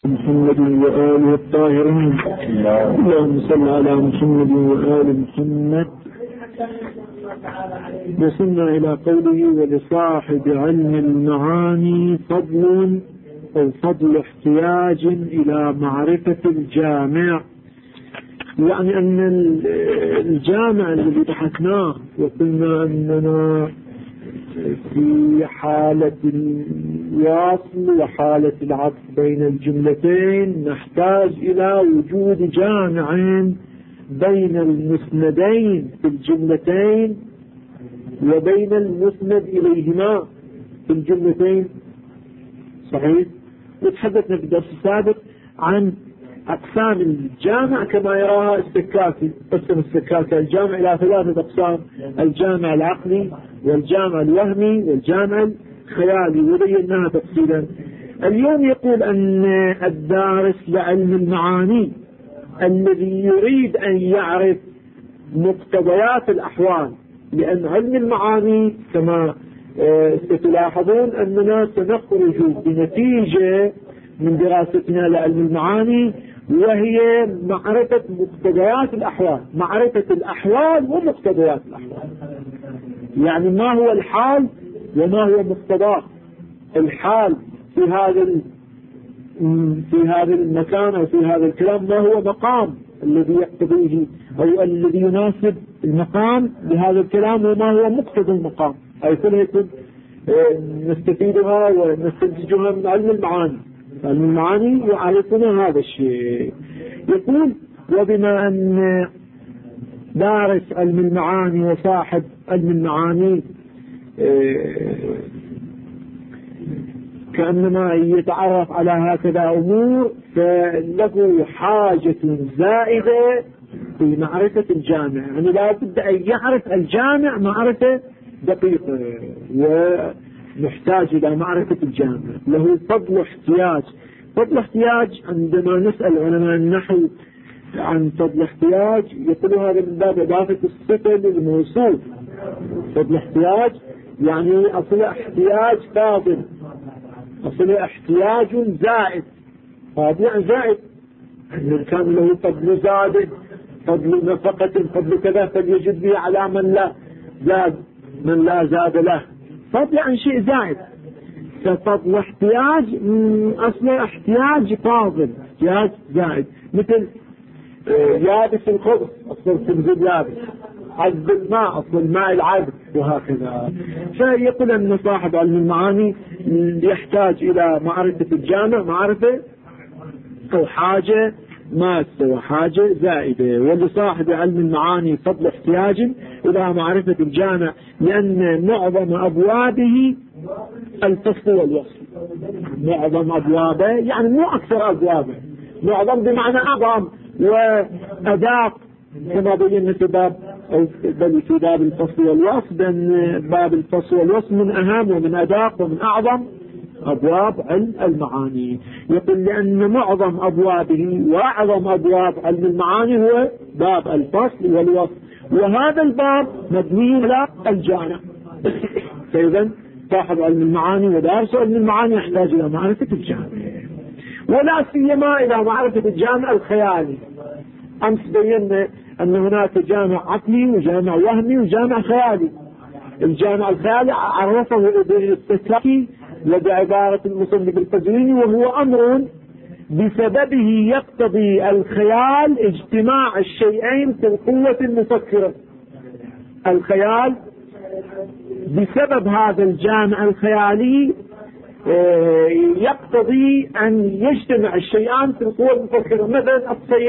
محمد وآله الطاهرين. اللهم صل على محمد وآل محمد. وصلنا إلى قوله: ولصاحب علم المعاني فضل أو فضل احتياج إلى معرفة الجامع. يعني أن الجامع الذي بحثناه وقلنا أننا في حالة الوصل وحالة العطف بين الجملتين نحتاج إلى وجود جامع بين المسندين في الجملتين وبين المسند إليهما في الجملتين. صحيح؟ وتحدثنا في الدرس السابق عن أقسام الجامع كما يراها السكاكي. قسم السكاكي الجامع إلى ثلاثة أقسام: الجامع العقلي والجامع الوهمي والجامع الخيالي، وبيناها تفصيلا. اليوم يقول أن الدارس لعلم المعاني الذي يريد أن يعرف مقتضيات الأحوال، لأن علم المعاني كما ستلاحظون أننا سنخرج بنتيجة من دراستنا لعلم المعاني، وهي معرفة مقتضيات الأحوال، معرفة الأحوال ومقتضيات الأحوال. يعني ما هو الحال وما هو مقتضاه. الحال في هذا المكان أو في هذا الكلام ما هو مقام الذي يقتضيه أو الذي يناسب المقام بهذا الكلام، وما هو مقتضى المقام. أي كلها نستفيدها ونستنتجها من علم المعاني. علم المعاني يعرفنا هذا الشيء. يقول: وبما أن دارس علم المعاني وصاحب علم المعاني كأنما يتعرف على هكذا أمور، فله حاجة زائدة في معرفة الجامع. يعني لا بد أن يعرف الجامع معرفة دقيقة، ومحتاج إلى معرفة الجامع. له فضل احتياج. فضل احتياج عندما نسأل علماء النحو عن فضل احتياج يقول هذا من باب إضافة الصفة للموصوف. فضل احتياج يعني أصل احتياج فاضل، أصل احتياج زائد. هذا يعني زائد، من كان له فضل زائد، فضل نفقة، فضل كذا، فليجد به على من لا زاد، من لا زاد له. فضل يعني شيء زائد. ففضل احتياج أصل احتياج فاضل، احتياج زائد. مثل يابس الخبز، أصل الخبز يابس. عذب الماء، أصل الماء العذب، وهكذا. فيقول أن صاحب علم المعاني يحتاج إلى معرفة الجامع، معرفة أو حاجة ماسة وحاجة زائدة. ولصاحب علم المعاني فضل احتياج إلى معرفة الجامع، لأن معظم أبوابه الفصل والوصل. معظم أبوابه يعني مو أكثر أبوابه، معظم بمعنى أعظم وأداق، كما بينا في باب بل في باب الفصل والوصل، بأن باب الفصل والوصل من أهم ومن أداق ومن أعظم أبواب علم المعاني. يقول لأن معظم أبوابه وأعظم أبواب علم المعاني هو باب الفصل والوصل، وهذا الباب مبني على الجامع. فإذا صاحب علم المعاني ودارس علم المعاني يحتاج إلى معرفة الجامع، ولا سيما إلى معرفة الجامع الخيالي. أمس بينا أن هناك جامع عقلي وجامع وهمي وجامع خيالي. الجامع الخيالي عرفه السكاكي وبعبارة المصنف القزويني، وهو أمر بسببه يقتضي الخيال اجتماع الشيئين في القوة المفكرة. الخيال بسبب هذا الجامع الخيالي يقتضي أن يجتمع الشيئان في القوة المفكرة. مثلا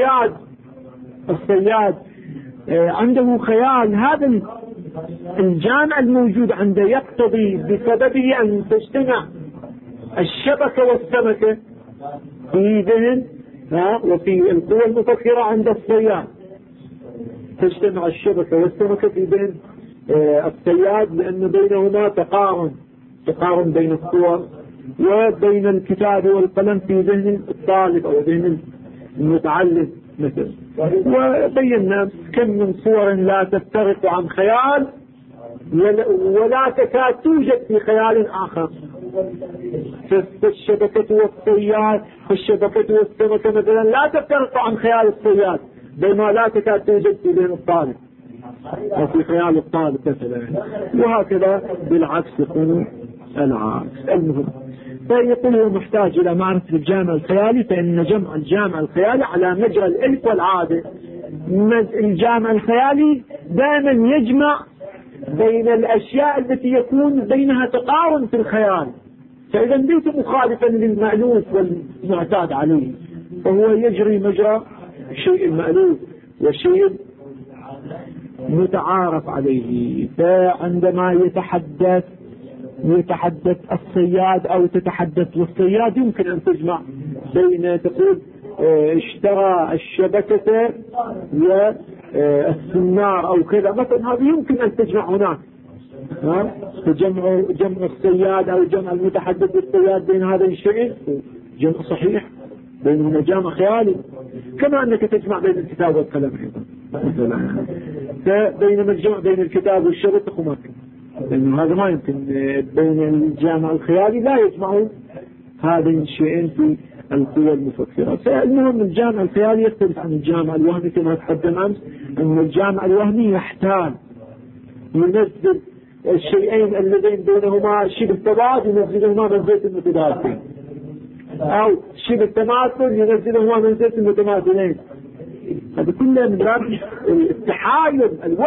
الصياد عنده خيال، هذا الجامع الموجود عنده يقتضي بسببه أن تجتمع الشبكة والسمكة في ذهن وفي القوة المفكرة عند الصياد. تجتمع الشبكة والسمكة في ذهن الصياد، لأن بينهما تقارن بين الصور، وبين الكتاب والقلم في ذهن الطالب أو ذهن المتعلم مثل. وبينا كم من صور لا تفترق عن خيال ولا تكاد توجد في خيال آخر. في الشبكة والصياد، في الشبكة والسمكة مثلا لا تفترق عن خيال الصياد، بينما لا تكاد توجد في ذهن الطالب أو في خيال الطالب مثلا، وهكذا بالعكس يكون العكس. المهم فيقول هو محتاج إلى معرفة الجامع الخيالي، فإن جمع الجامع الخيالي على مجرى الإلف والعادة. الجامع الخيالي دائما يجمع بين الأشياء التي يكون بينها تقارن في الخيال، فإذا ليس مخالفا للمألوف والمعتاد عليه، فهو يجري مجرى الشيء المألوف والشيء متعارف عليه. فعندما يتحدث الصياد أو تتحدث للصياد يمكن أن تجمع بين تقول اشترى الشبكة والسنار أو كذا مثلا، هذه يمكن أن تجمع هناك، جمع الصياد أو جمع المتحدث للصياد بين هذا الشيء جمع صحيح، بينهما جامع خيالي، كما أنك تجمع بين الكتاب والقلم أيضا. فبينما الجمع بين الكتاب والشبكة ممكن، لأنه هذا ما يمكن. بين الجامع الخيالي لا يجمع هذين الشيئين في القوى المفكرة. فالمهم الجامع الخيالي يختلف عن الجامع الوهمي كما تقدم أمس، أن الجامع الوهمي يحتاج ينزل الشيئين اللذين بينهما شبه تضاد ينزلهما منزلة المتضادين، أو شبه تماثل ينزلهما منزلة المتماثلين. هذا كله من باب التحايل.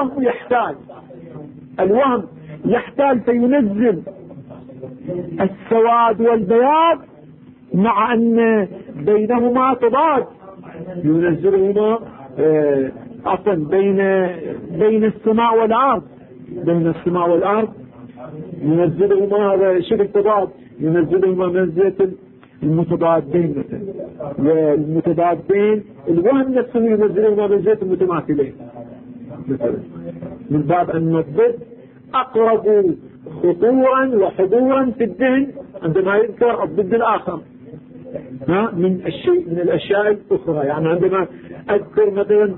الوهم يحتاج فينزل السواد والبياض مع أن بينهما تضاد ينزلهما عفوا بين السماء والأرض، ينزلهما هذا شبه تضاد ينزلهما منزلة المتضادين مثلا، والمتضادين الوهم نفسه ينزلهما منزلة المتماثلين مثلا، من باب أن الضد أقرب خطورا وحضورا في الذهن عندما يذكر الضد الآخر من الأشياء الأخرى. يعني عندما أذكر مثلا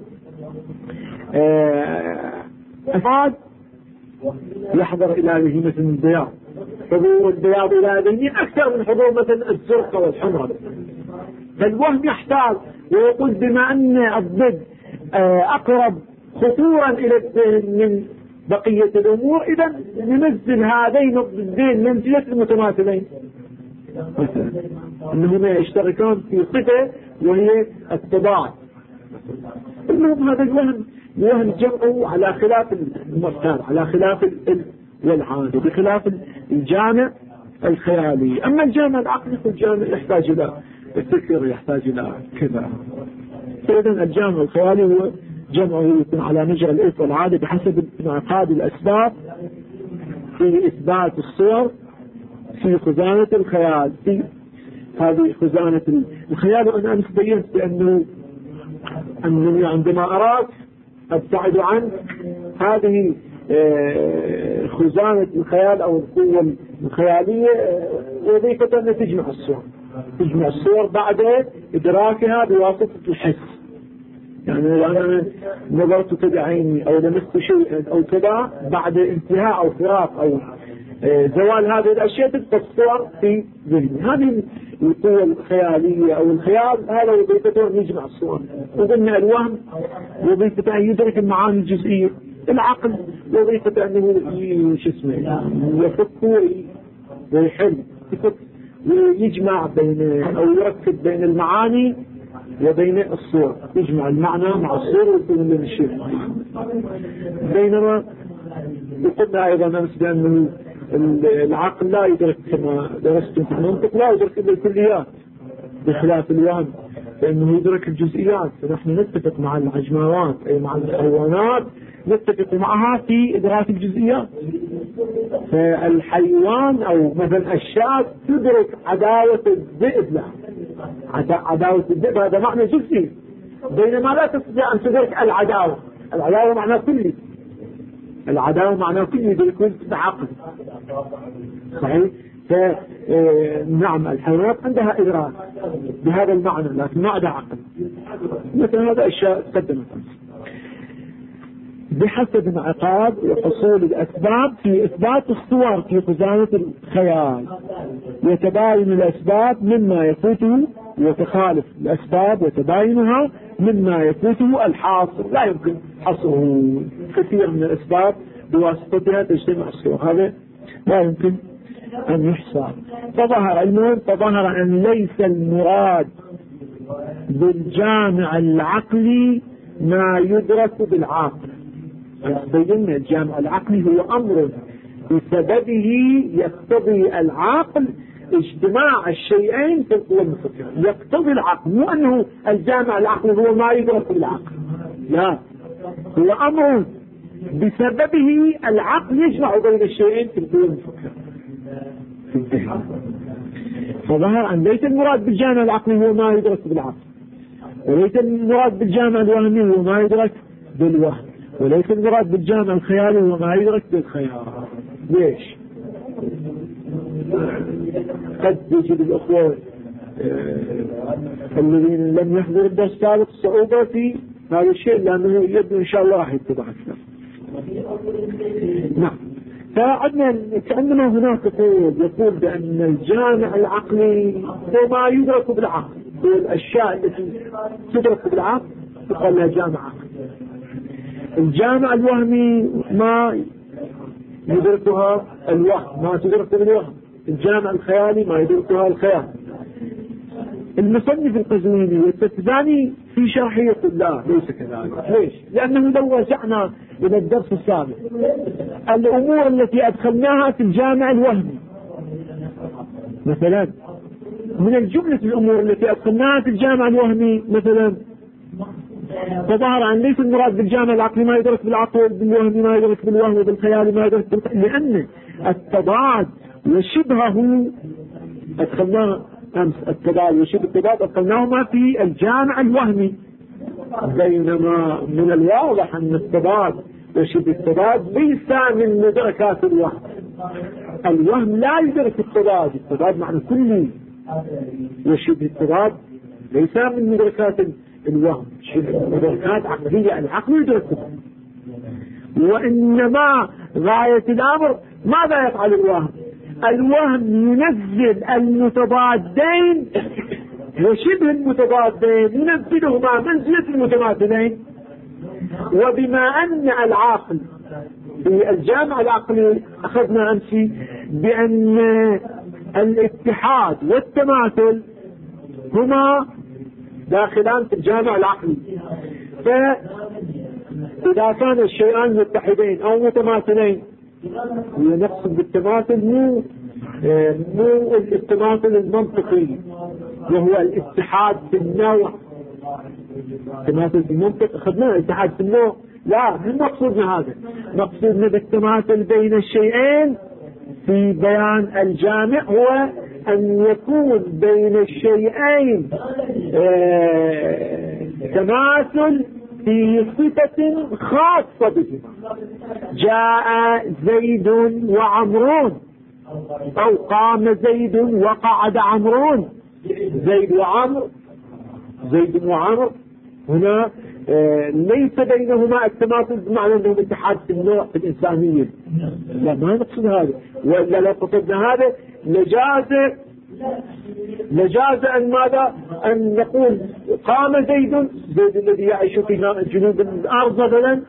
أفاد يحضر إلى ذهني مثل البياض، حضور البياض إلى ذهني أكثر من حضور مثلا الزرقة والحمر. فالوهم يحتاج ويقول بما أن الضد أقرب خطورا إلى الذهن من بقية الأمور، إذا ننزل هذين الضدين منزلة المتماثلين مثلا، أنهما يشتركان في صفة وهي التضاد. المهم هذا الوهم جمعه على خلاف المختار، على خلاف والعادة، بخلاف الجامع الخيالي. أما الجامع العقلي فالجامع يحتاج إلى الفكر، يحتاج إلى كذا. فإذا الجامع الخيالي هو جمعه يكون على مجرى الإثم والعادة بحسب انعقاد الأسباب في إثبات الصور في خزانة الخيال. في هذه خزانة الخيال، وأنا أمس بينت بأنه عندما أراك أبتعد عن هذه خزانة الخيال أو القوة الخيالية، وظيفة أن تجمع الصور بعد إدراكها بواسطة الحس. يعني أنا نظرت كذا عيني أو لمست شيء أو كذا، بعد انتهاء أو فراق أو زوال هذه الأشياء تبقى الصور في ذهني. هذه القوة الخيالية أو الخيال، هذا وظيفته أن يجمع الصور. وقلنا الوهم وظيفته أن يدرك المعاني الجزئية، العقل وظيفته أنه يفك ويحل، ويجمع بين أو يركب بين المعاني وبين الصور، يجمع المعنى مع الصور ويكون من الشيء. بينما قلنا أيضا أمس بأنه العقل لا يدرك كما درستم في المنطق، لا يدرك إلا الكليات بخلاف الوهم لأنه يدرك الجزئيات. فنحن نتفق مع العجماوات أي مع الحيوانات نتفق معها في إدراك الجزئيات. فالحيوان أو مثلا الشاة تدرك عداوة الذئب، لا عداوة الذئب هذا معنى جزئي، بينما لا تستطيع أن تدرك العداوة معنى كلي، العداوة معنى كلي بالكل بعقل صحيح. فنعم الحيوانات عندها إدراك بهذا المعنى لكن ما عندها عقل. مثل هذا أشياء تقدمت بحسب انعقاد وحصول الأسباب في إثبات الصور في خزانة الخيال. يتباين الأسباب مما يفوته، وتخالف الأسباب وتباينها مما يفوته الحاصل. لا يمكن حصره، كثير من الأسباب بواسطتها تجتمع الصور، هذا لا يمكن أن يحصى. فظهر أن ليس المراد بالجامع العقلي ما يدرك بالعقل. بينا الجامع العقلي هو أمر بسببه يقتضي العقل اجتماع الشيئين في القوى المفكرة، يقتضي العقل، مو أنه الجامع العقلي هو ما يدرك بالعقل، لا، هو أمر بسببه العقل يجمع بين الشيئين في القوى المفكرة في الذهن. فظهر أن ليس المراد بالجامع العقلي هو ما يدرك بالعقل، وليس المراد بالجامع الوهمي هو ما يدرك بالوهم، وليس المراد بالجامع الخيالي هو ما يدرك بالخيال. ليش؟ قد يجد الأخوة الذين لم يحضروا الدرس السابق صعوبة في هذا الشيء، لأنه يبدو إن شاء الله راح يتضح أكثر. نعم. فعندنا كأنما هناك قول يقول بأن الجامع العقلي هو ما يدرك بالعقل، والأشياء التي تدرك بالعقل يقال لها جامع عقلي. الجامع الوهمي ما يدركها الوهم، ما تدرك بالوهم. الجامع الخيالي ما يدركها الخيال. المصنف القزويني والتتباني في شرحه يقول لا، ليس كذلك. ليش؟ لأنه لو رجعنا إلى الدرس السابق الأمور التي أدخلناها في الجامع الوهمي، مثلا من الجملة الأمور التي أدخلناها في الجامع الوهمي مثلا، فظهر أن ليس المراد بالجامع العقلي ما يدرك بالعقل، بالوهم ما يدرك بالوهم، وبالخيال ما يدرك بالخيال، لأن التضاد وشبهه أدخلناه أمس. التضاد وشبه التضاد أدخلناهما في الجامع الوهمي، بينما من الواضح أن التضاد وشبه التضاد ليس من مدركات الوهم. الوهم لا يدرك التضاد، التضاد معنى كلي، وشبه التضاد ليس من مدركات الوهم، مدركات عقلية. العقل يدركه، وإنما غاية الأمر ماذا يفعل الوهم؟ الوهم ينزل المتضادين وشبه المتضادين، ينزلهما منزلة المتماثلين. وبما أن العقل في الجامع العقلي أخذنا أمس بأن الاتحاد والتماثل هما داخلان في الجامع العقلي، فإذا كان الشيئان متحدين أو متماثلين، ونقصد بالتماثل مو التماثل المنطقي وهو الاتحاد في النوع. التماثل في المنطق أخذنا الاتحاد في النوع، لا، مو مقصودنا هذا. مقصودنا بالتماثل بين الشيئين في بيان الجامع هو أن يكون بين الشيئين تماثل في صفة خاصة بهما. جاء زيد وعمرون، أو قام زيد وقعد عمرون. زيد وعمر هنا ليس بينهما التماثل بمعنى أنهم اتحاد في النوع في الإنسانية، لا، ما نقصد هذا. وإلا لو قصدنا هذا لجاز أن ماذا؟ أن نقول قام زيد الذي يعيش في جنوب الأرض مثلا،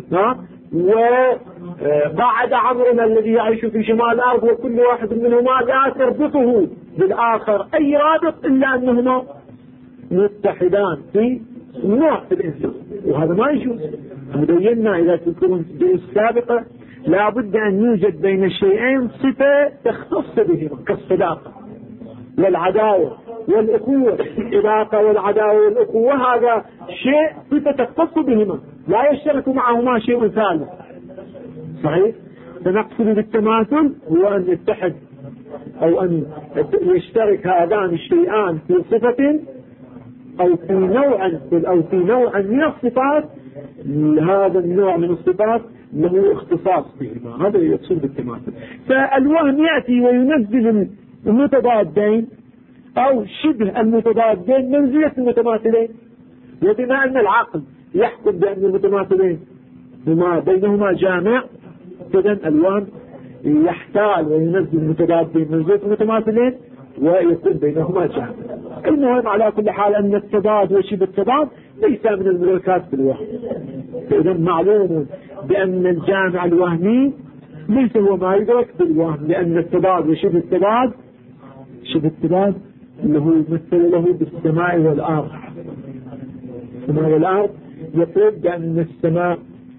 وقعد عمرو الذي يعيش في شمال الأرض، وكل واحد منهما لا تربطه بالآخر أي رابط إلا أنهما متحدان في نوع في الإنسان، وهذا ما يجوز. بينا إذا تذكرون في الدروس السابقة لا بد أن يوجد بين الشيئين صفة تختص بهما، كالصداقة والعداوة والأخوة. الصداقة والعداوة والأخوة هذا شيء صفة تختص بهما، لا يشترك معهما شيء ثالث، صحيح؟ فنقصد بالتماثل هو أن يتحد أو أن يشترك هذان الشيئان في صفة أو في نوع من الصفات. هذا النوع من الصفات له اختصاص بهما، هذا يقصد بالتماثل. فالوهم يأتي وينزل المتضادين أو شبه المتضادين منزلة المتماثلين. وبما أن العقل يحكم بأن المتماثلين بينهما جامع، فإذن الوهم يحتال وينزل متضادين منزلة متماثلين ويكون بينهما جامع. المهم على كل حال أن التضاد وشبه التضاد ليس من المدركات في الوهم. إذا معلوم بأن الجامع الوهمي ليس هو ما يدرك بالوهم، لأن التضاد وشبه التضاد، شبه التضاد اللي هو يمثل له بالسماء والأرض. السماء والأرض يقول بأن السماء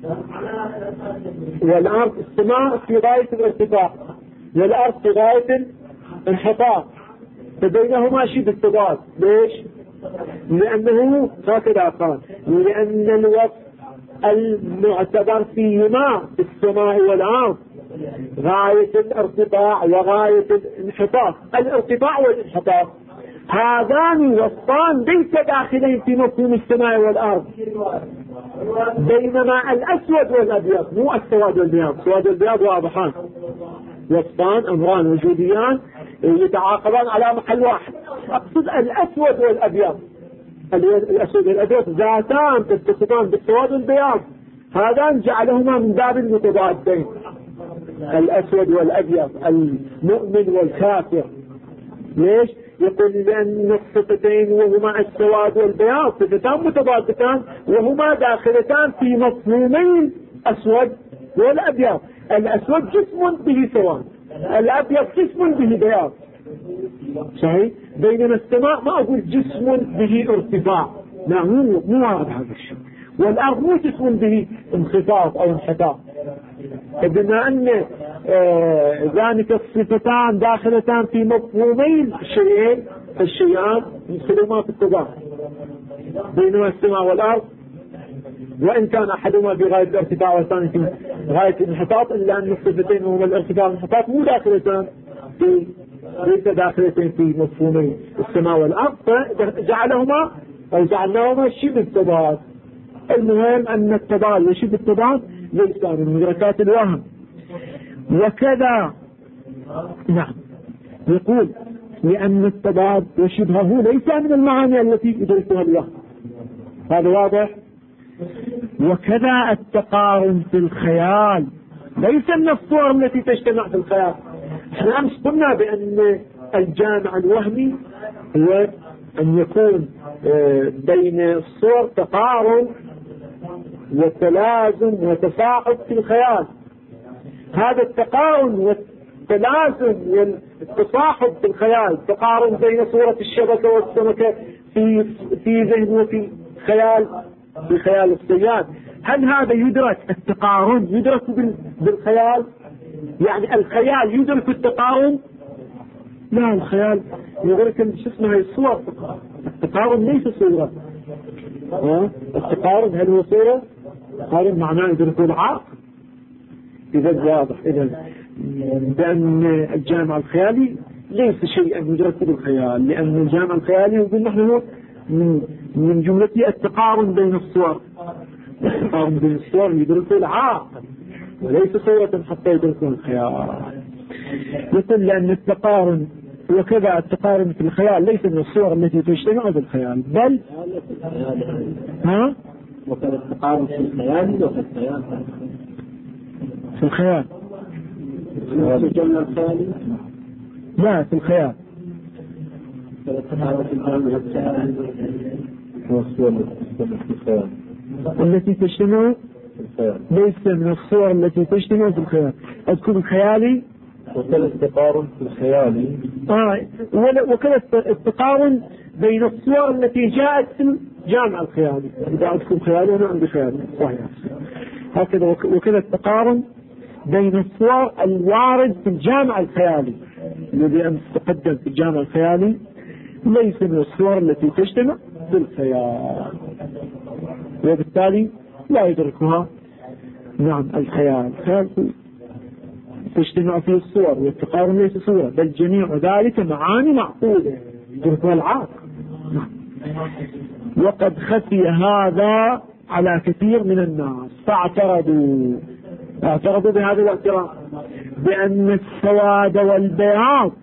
والأرض، السماء في غاية الارتفاع والأرض في غاية الانحطاط، فبينهما شبه التضاد. ليش؟ لأنه هكذا قال، لأن الوصف المعتبر فيهما في السماء والأرض غاية الارتفاع وغاية الانحطاط. الارتفاع والانحطاط هذان وصفان ليس داخلين في مفهوم السماء والأرض، بينما الأسود والأبيض، مو السواد والبياض، السواد والبياض واضحان، وصفان أمران وجوديان يتعاقبان على محل واحد. أقصد الأسود والأبيض، الأسود والأبيض ذاتان تتصفان بالسواد والبياض، هذان جعلهما من باب المتضادين، الأسود والأبيض، المؤمن والكافر. ليش؟ يقول لأن الصفتين وهما السواد والبياض صفتان متضادتان وهما داخلتان في مفهومين أسود والأبيض. الأسود جسم به سواد، الأبيض جسم به بياض، صحيح؟ بينما السماء ما أقول جسم به ارتفاع، لا، مو وارد هذا الشيء، والأرض مو جسم به انخفاض أو انحطاط. بما أن ذلك الصفتان داخلتان في مفهومين الشيئين، الشيئان يدخلهما في التضاد، بينما السماء والأرض وإن كان أحدهما في غاية الارتفاع والثاني في غاية الانحطاط، إلا أن الصفتين هما الارتفاع والانحطاط مو داخلتان في، ليس داخلتين في مفهومين السماء والأرض، فجعلهما أو جعلناهما شبه التضاد. المهم أن التضاد وشبه التضاد ليس من مدركات الوهم. وكذا نعم يقول لأن التضاد وشبهه ليس من المعاني التي يدركها الوهم، هذا واضح. وكذا التقارن في الخيال ليس من الصور التي تجتمع في الخيال. احنا أمس قلنا بأن الجامع الوهمي هو أن يكون بين الصور تقارن وتلازم وتفاعل في الخيال. هذا التقارن والتلازم والتصاحب في الخيال، تقارن بين صورة الشبكة والسمكة في ذهن وفي خيال، في خيال الصياد، هل هذا يدرك؟ التقارن يدرك بالخيال؟ يعني الخيال يدرك التقارن؟ لا، الخيال يدرك شو اسمها الصور. التقارن ليس صورة. التقارن هل هو صورة؟ التقارن معناه يدرك العقل. إذا واضح إذا بأن الجامع الخيالي ليس شيئا يدرك بالخيال، لأن الجامع الخيالي يقول نحن من جملته التقارن بين الصور. التقارن بين الصور يدرك العقل وليس صورة حتى يدرك الخيال. يقول لأن التقارن وكذا التقارن في الخيال ليس من الصور التي تجتمع بالخيال، بل وكذا التقارن في الخيال وفي الخيال في الخيال لا في الخيال التي تجتمع ليس من الصور التي تجتمع في الخيال. أذكر الخيالي وكذا التقارن في الخيال وكذا التقارن بين الصور التي جاءت في الجامع الخيالي. إذا أذكر خيالي أنا عندي خيالي صحيح هكذا. وكذا التقارن بين الصور الوارد في الجامع الخيالي الذي أمس تقدم في الجامع الخيالي ليس من الصور التي تجتمع في الخيال، وبالتالي لا يدركها نعم الخيال. الخيال تجتمع فيه الصور، والتقارن ليس صورة، بل جميع ذلك معاني معقولة يدركها العقل. وقد خفي هذا على كثير من الناس فاعترضوا بهذا الاعتراض بأن السواد والبياض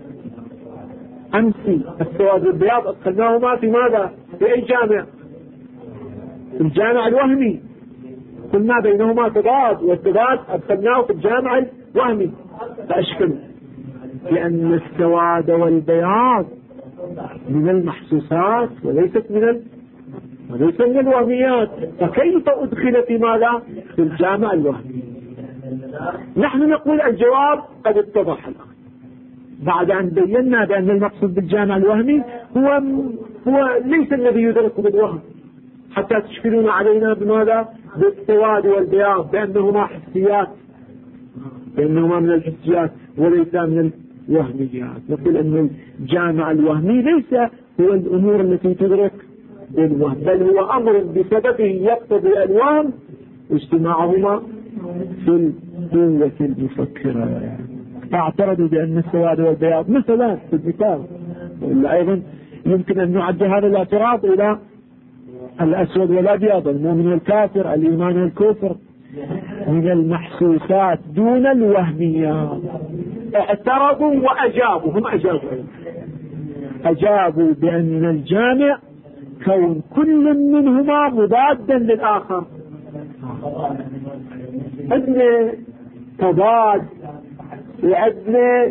أمسي السواد والبياض أدخلناهما في ماذا؟ في أي جامع؟ في الجامع الوهمي. قلنا بينهما تضاد، والتضاد أدخلناه في الجامع الوهمي. فأشكل لأن السواد والبياض من المحسوسات وليست من الوهميات، فكيف أدخل في ماذا؟ في الجامع الوهمي. نحن نقول الجواب قد اتضح الآن بعد أن بينا بأن المقصود بالجامع الوهمي هو ليس الذي يدرك بالوهم، حتى تشكلون علينا بماذا؟ بالسواد والبياض بأنهما حسيات، بأنهما من الحسيات وليس من الوهميات. نقول أن الجامع الوهمي ليس هو الأمور التي تدرك بالوهم، بل هو أمر بسببه يقتضي الوهم اجتماعهما في القوة المفكرة. فاعترضوا بأن السواد والبياض مثلا في المثال، وإلا أيضا يمكن أن نعد هذا الاعتراض إلى الأسود والأبيض، المؤمن والكافر، الإيمان والكفر، من المحسوسات دون الوهميات. اعترضوا وأجابوا، هم أجابوا بأن الجامع كون كل منهما مضادا للآخر. عندنا تضاد وعندنا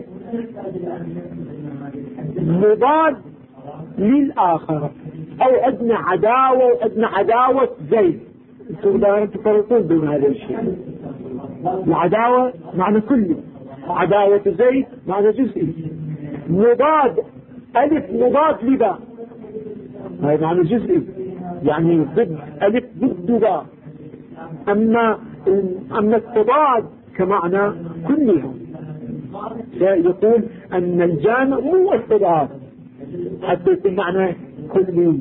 مضاد للآخر، أو عندنا عداوة وعندنا عداوة زيد. انتم تفرقون بين هذا الشيء. العداوة معنى كلي، عداوة زيد معنى جزئي. مضاد ألف مضاد لباء، هذا معنى جزئي، يعني ضد ألف ضد باء. أما التضاد كمعنى كلي، يقول أن الجامع هو التضاد حتى يكون معنى كلي،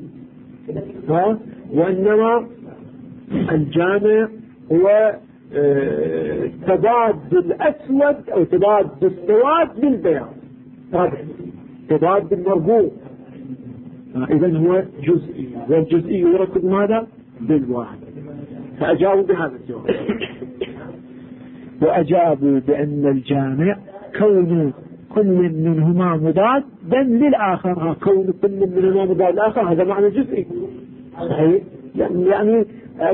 وإنما الجامع هو تضاد الأسود أو تضاد السواد للبياض، تضاد المربوط. إذن هو جزئي، والجزئي يركب ماذا؟ بالواحد. فأجابوا بهذا الجواب. وأجابوا بأن الجامع كون كل منهما مضادا للآخر. كون كل منهما مضاد للآخر هذا معنى جزئي صحيح، يعني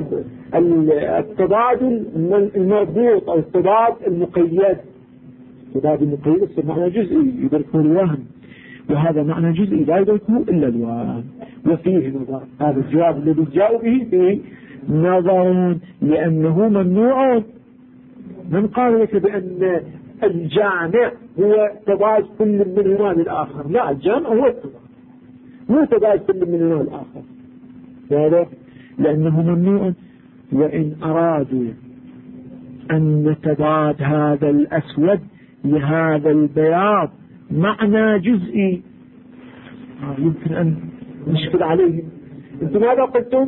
التضاد المربوط أو التضاد المقيد، التضاد المقيد معنى جزئي يدركه الوهم، وهذا معنى جزئي لا يدركه إلا الوهم. وفيه نظر، هذا الجواب الذي جاءوا به فيه نظر، لأنه ممنوع. من قال لك بأن الجامع هو تضاد كل منهما للآخر؟ لا، الجامع هو التضاد، مو تضاد كل منهما للآخر، هذا لأنه ممنوع. وإن أرادوا أن تضاد هذا الأسود لهذا البياض معنى جزئي يمكن أن نشكل عليه. أنتم ماذا قلتم؟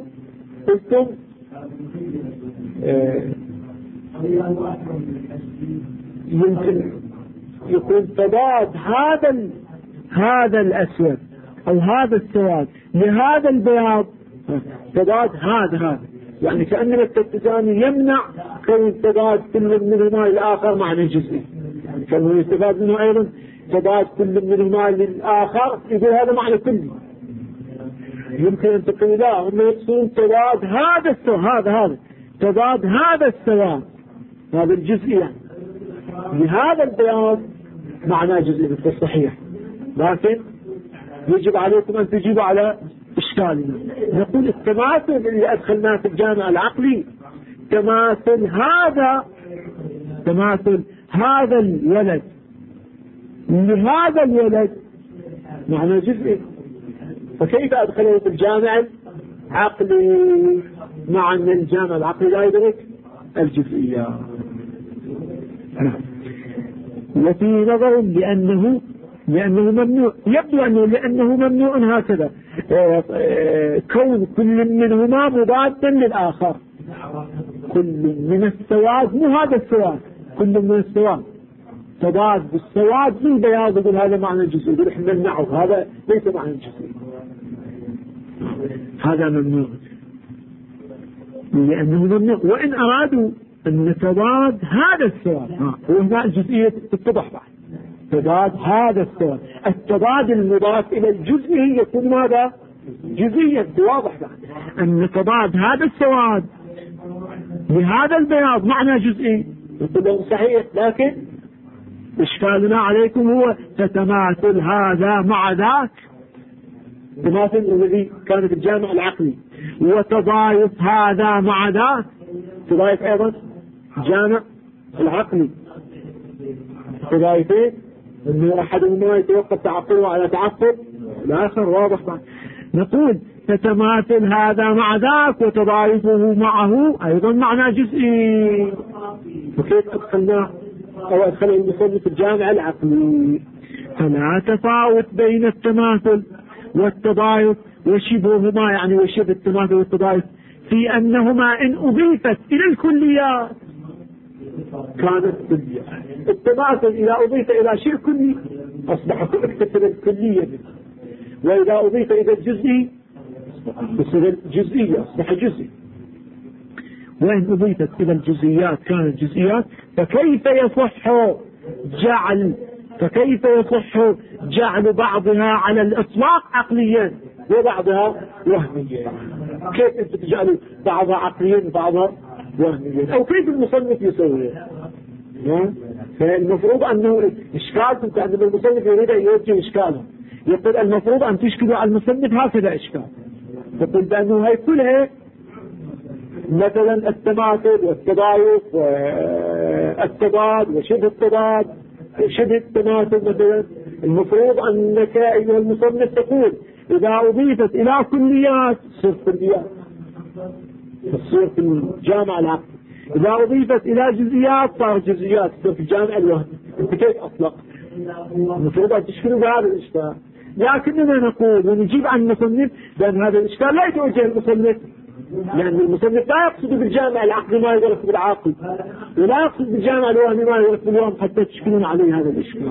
يمكن يكون تضاد هذا الأسود أو هذا السواد لهذا البياض، تضاد هذا يعني كأن الاتزان يمنع كون تضاد كل منهما للآخر معنى جزئي، كان يستفاد منه أيضا تضاد كل منهما للآخر يقول هذا معنى كلي. يمكن أن تقول لا، هم يقصدون تضاد هذا السواد، تضاد هذا السواد، هذا الجزئي يعني لهذا البياض معنى جزئي بالصحيح. لكن يجب عليكم أن تجيبوا على إشكالنا. نقول التماثل اللي أدخلناه في الجامع العقلي تماثل هذا الولد لهذا الولد معنى جزئي، فكيف أدخله في الجامع العقلي مع أن الجامع العقلي لا يدرك الجزئيات؟ وفي نظر لأنه ممنوع، يبدو أنه لأنه ممنوع هكذا، كون كل منهما مضادا للآخر. كل من السواد، مو هذا السواد، كل من السواد تضاد بالسواد للبياض، يقول هذا معنى الجزء، يقول احنا نمنعه، هذا ليس معنى الجزء، هذا ممنوع لأنه ممنوع. وإن أرادوا أن تضاد هذا السواد، وهنا الجزئية تتضح بعد، تضاد هذا السواد، التضاد المضاف إلى الجزء يكون ماذا؟ جزئيا، واضح بعد أن تضاد هذا السواد لهذا البياض معنى جزئي، يقول لهم صحيح، لكن إشكالنا عليكم هو تتماثل هذا مع ذاك، تماثل الذي كان في الجامع العقلي، وتضايف هذا مع ذاك، تضايف أيضا الجامع العقلي، تضايفين أنه أحدهما يتوقف تعقله على تعقل الآخر، واضح معه. نقول تتماثل هذا مع ذاك وتضايفه معه أيضا معنى جزئي. وكيف أدخلناه أو أدخل المصنف الجامع العقلي؟ فلا تفاوت بين التماثل والتضايف وشبههما، يعني وشبه التماثل والتضايف، في أنهما إن أضيفت إلى الكليات كانت كلية. التماثل إذا أضيف إلى شيء كلي أصبح اكتسب الكلية منه، وإذا أضيف إلى الجزئي اكتسب الجزئية، أصبح جزئي. وإن أضيفت إلى الجزئيات كانت جزئيات. فكيف يصح جعل بعضها على الإطلاق عقليا وبعضها وهميا؟ كيف أنت تجعل بعضها عقليا وبعضها وهميا؟ أو كيف المصنف يسوي؟ فالمفروض أنه إشكالكم عندما المصنف يريد أن يوجه إشكاله يقول المفروض أن تشكلوا على المصنف هكذا إشكال، يقول بأنه هي كلها مثلا التماثل والتضايف والتضاد وشبه التضاد وشبه التماثل. مثلا المفروض أنك أيها المصنف تقول إذا أضيفت إلى كليات تصير كليات، تصير في الجامع العقلي، إذا أضيفت إلى جزئيات صار جزئيات تصير في الجامع الوهمي. أنت كيف أطلق؟ المفروض أن تشكلوا بهذا الإشكال. لكننا نقول ونجيب عن المصنف بأن هذا الإشكال لا يتوجه المصنف، لأن المصنف لا يقصد بالجامع العقلي ما يدرك بالعاقل، ولا يقصد بالجامع الوهمي ما يدرك بالوهم، حتى تشكلون عليه هذا الإشكال.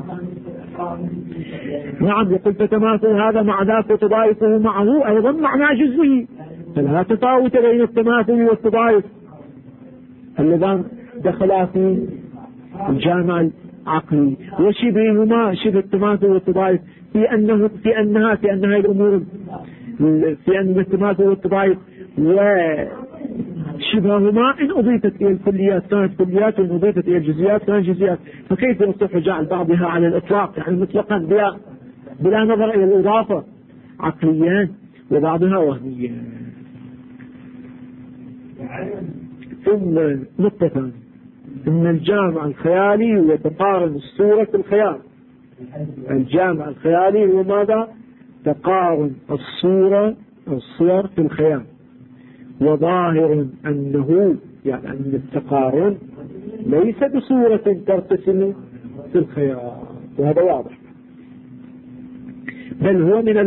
نعم، يقول فتماثل هذا مع ذاك وتضايفه معه أيضا معنى جزئي، فلا تفاوت بين التماثل والتضايف اللذان دخلا في الجامع العقلي. وشبههما شبه التماثل والتضايف في أنها الأمور، في أن التماثل والتضايف وشبههما إن أضيفت إلى الكليات كانت كليات، وإن أضيفت إلى الجزئيات كانت جزئيات. فكيف يصح جعل بعضها على الإطلاق، يعني مطلقا بلا نظر إلى الإضافة، عقليا وبعضها وهميا؟ ثم نقطة ثانية، إن الجامع الخيالي هو تقارن الصورة في الخيال. الجامع الخيالي هو ماذا؟ تقارن الصور في الخيال. وظاهر أنه يعني أن التقارن ليس بصورة ترتسم في الخيال، وهذا واضح، بل هو من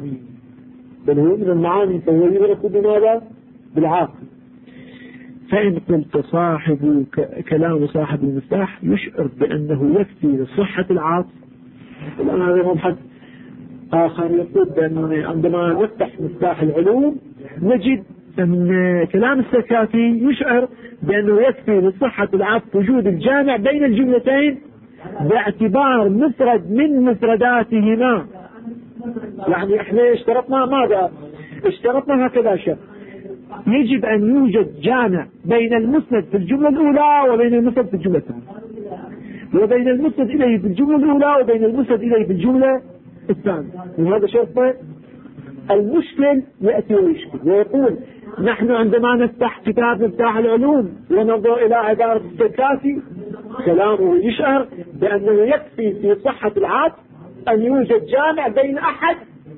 المعاني، فهو يدرك بماذا؟ بالعقل. فإن قلت كلام صاحب المفتاح يشعر بأنه يكفي لصحة العاطفة. الآن هذا مبحث آخر يقول بأنه عندما نفتح مفتاح العلوم نجد أن كلام السكاتي يشعر بأنه يكفي لصحة العاطفة وجود الجامع بين الجملتين باعتبار مفرد من مفرداتهما. يعني احنا اشترطنا ماذا؟ اشترطنا هكذا شيء، يجب أن يوجد جامع بين المسند في الجملة الأولى وبين المسند في الجملة الثانية، وبين المسند إليه في الجملة الأولى وبين المسند إليه في الجملة الثانية. وهذا شرط. المشكل يأتي ويشكل ويقول نحن عندما نفتح كتاب مفتاح العلوم وننظر إلى عبارة السكاتي كلامه يشعر بأنه يكفي في صحة العاطف أن يوجد جامع بين أحد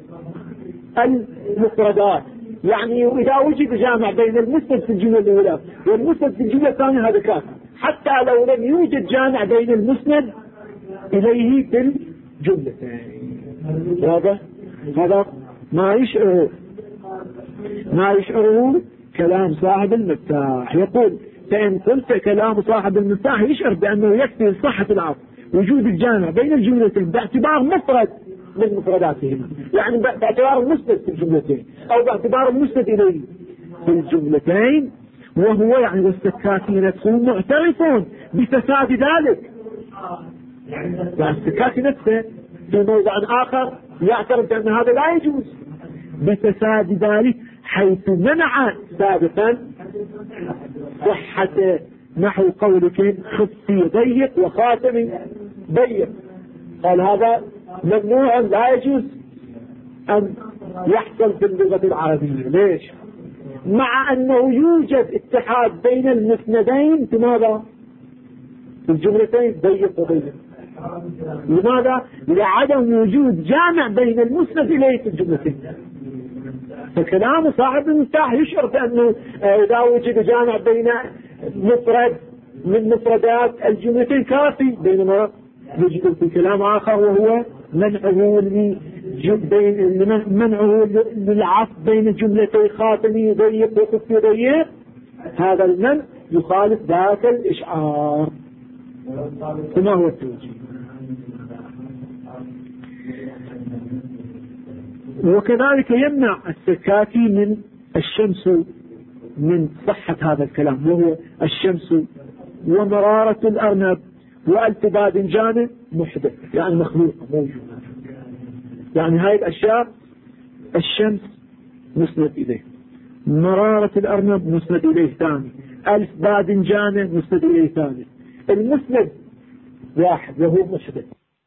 المفردات. يعني إذا وجد جامع بين المسند في الجملة الأولى والمسند في الجملة الثانية هذا كافي، حتى لو لم يوجد جامع بين المسند إليه في الجملتين. هذا ما يشعره كلام صاحب المفتاح. يقول فإن قلت كلام صاحب المفتاح يشعر بأنه يكفي صحة العقل وجود الجامع بين الجملتين باعتبار مفرد من مفرداتهما، يعني باعتبار المسند في الجملتين أو باعتبار المسند إليه في الجملتين. وهو يعني والسكاتي نفسه معترفون بفساد ذلك، يعني السكاتي نفسه في موضع آخر يعترف بأن هذا لا يجوز بفساد ذلك، حيث منع سابقا صحة نحو قولك خفي ضيق وخاتم ضيق، قال هذا ممنوع لا يجوز أن يحصل في اللغة العربية. ليش؟ مع أنه يوجد اتحاد بين المسندين في ماذا؟ في الجملتين ضيق وضيق. لماذا؟ لعدم وجود جامع بين المسند إليه في الجملتين. فكلام صاحب المفتاح يشعر بأنه إذا وجد جامع بين مفرد من مفردات الجملتين كافي، بينما يجد في كلام آخر وهو منعه للعطف بين الجملتين خاتمي ضيق وخفي ضيق. هذا المنع يخالف ذاك الإشعار. فما هو التوجيه؟ وكذلك يمنع السكاكي من الشمس من صحة هذا الكلام، وهو الشمس ومرارة الأرنب والتباد جانب محدث، يعني مخلوق موجود. يعني هاي الأشياء الشمس مسند إليه، مرارة الأرنب مسند إليه ثاني، ألف باذنجان مسند إليه ثاني. المسند واحد وهو محدث.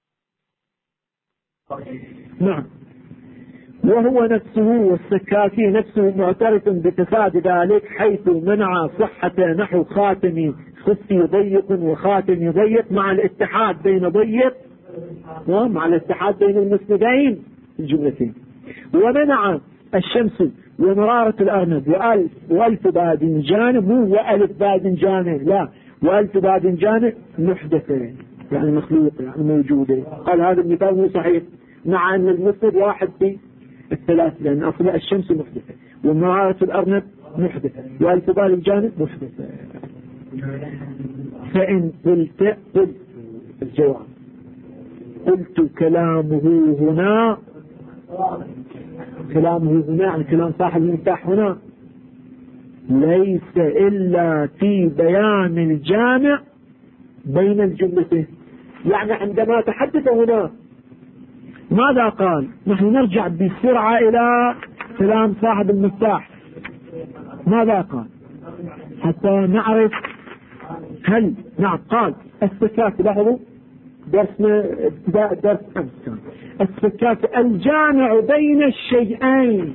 نعم. وهو نفسه والسكاكي نفسه معترف بتفاد ذلك، حيث منع صحة نحو خاتم خفي ضيق وخاتم ضيق مع الاتحاد بين ضيق ومع الاتحاد بين المسندين الجملتين. ومنع الشمس ومرارة الأرنب وألف باذنجان، مو وألف باذنجان، لا، وألف باذنجان محدثة يعني مخلوق يعني موجودة. قال هذا المثال مو صحيح، مع أن المسند واحد في الثلاث، لأن أصل الشمس محدثة ومرارة الأرنب محدثة وألف باذنجان محدثة. فإن قلت الجواب قلت كلامه هنا يعني كلام صاحب المفتاح هنا ليس إلا في بيان الجامع بين الجملتين. يعني عندما تحدث هنا ماذا قال؟ نحن نرجع بسرعة إلى كلام صاحب المفتاح. ماذا قال حتى نعرف؟ هل نعم قال السكاك، لاحظوا درسنا ابتداء درس أمس كان السكاك الجامع بين الشيئين،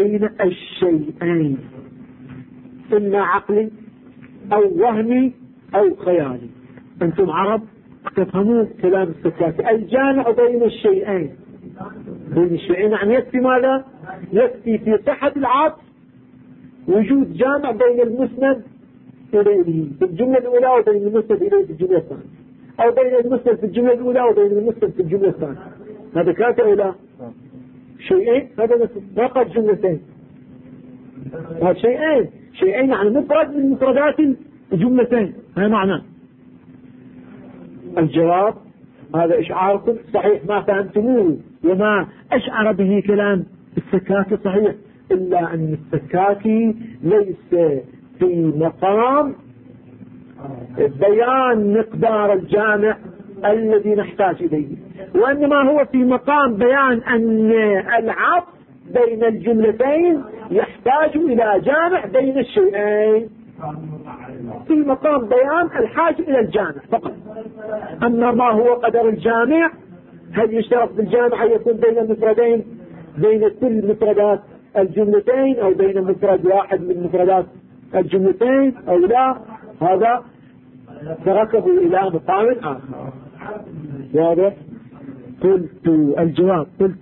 إما عقلي أو وهمي أو خيالي. أنتم عرب تفهمون كلام السكاك. الجامع بين الشيئين يعني يكفي ماذا؟ يكفي في صحة العطف وجود جامع بين المسند إليه في الجملة الأولى وبين المسند إليه في الجملة الثانية، أو بين المسند في الجملة الأولى وبين المسند في الجملة الثانية. هذا كافي أو لا؟ شيئين، هذا فقط جملتين. هذا شيئين يعني مفرد من مفردات الجملتين. هذا معنى الجواب. هذا إشعاركم صحيح، ما فهمتموه وما أشعر به كلام السكاكي صحيح، إلا أن السكاكي ليس في مقام بيان مقدار الجامع الذي نحتاج إليه، وإنما هو في مقام بيان أن العطف بين الجملتين يحتاج إلى جامع بين الشيئين، في مقام بيان الحاجة إلى الجامع فقط. أما ما هو قدر الجامع، هل يشترط بالجامع أن يكون بين المفردين، بين كل مفردات الجملتين، أو بين مفرد واحد من مفردات الجملتين أو لا؟ هذا تركه إلى مقام آخر. واضح؟ قلت الجواب قلت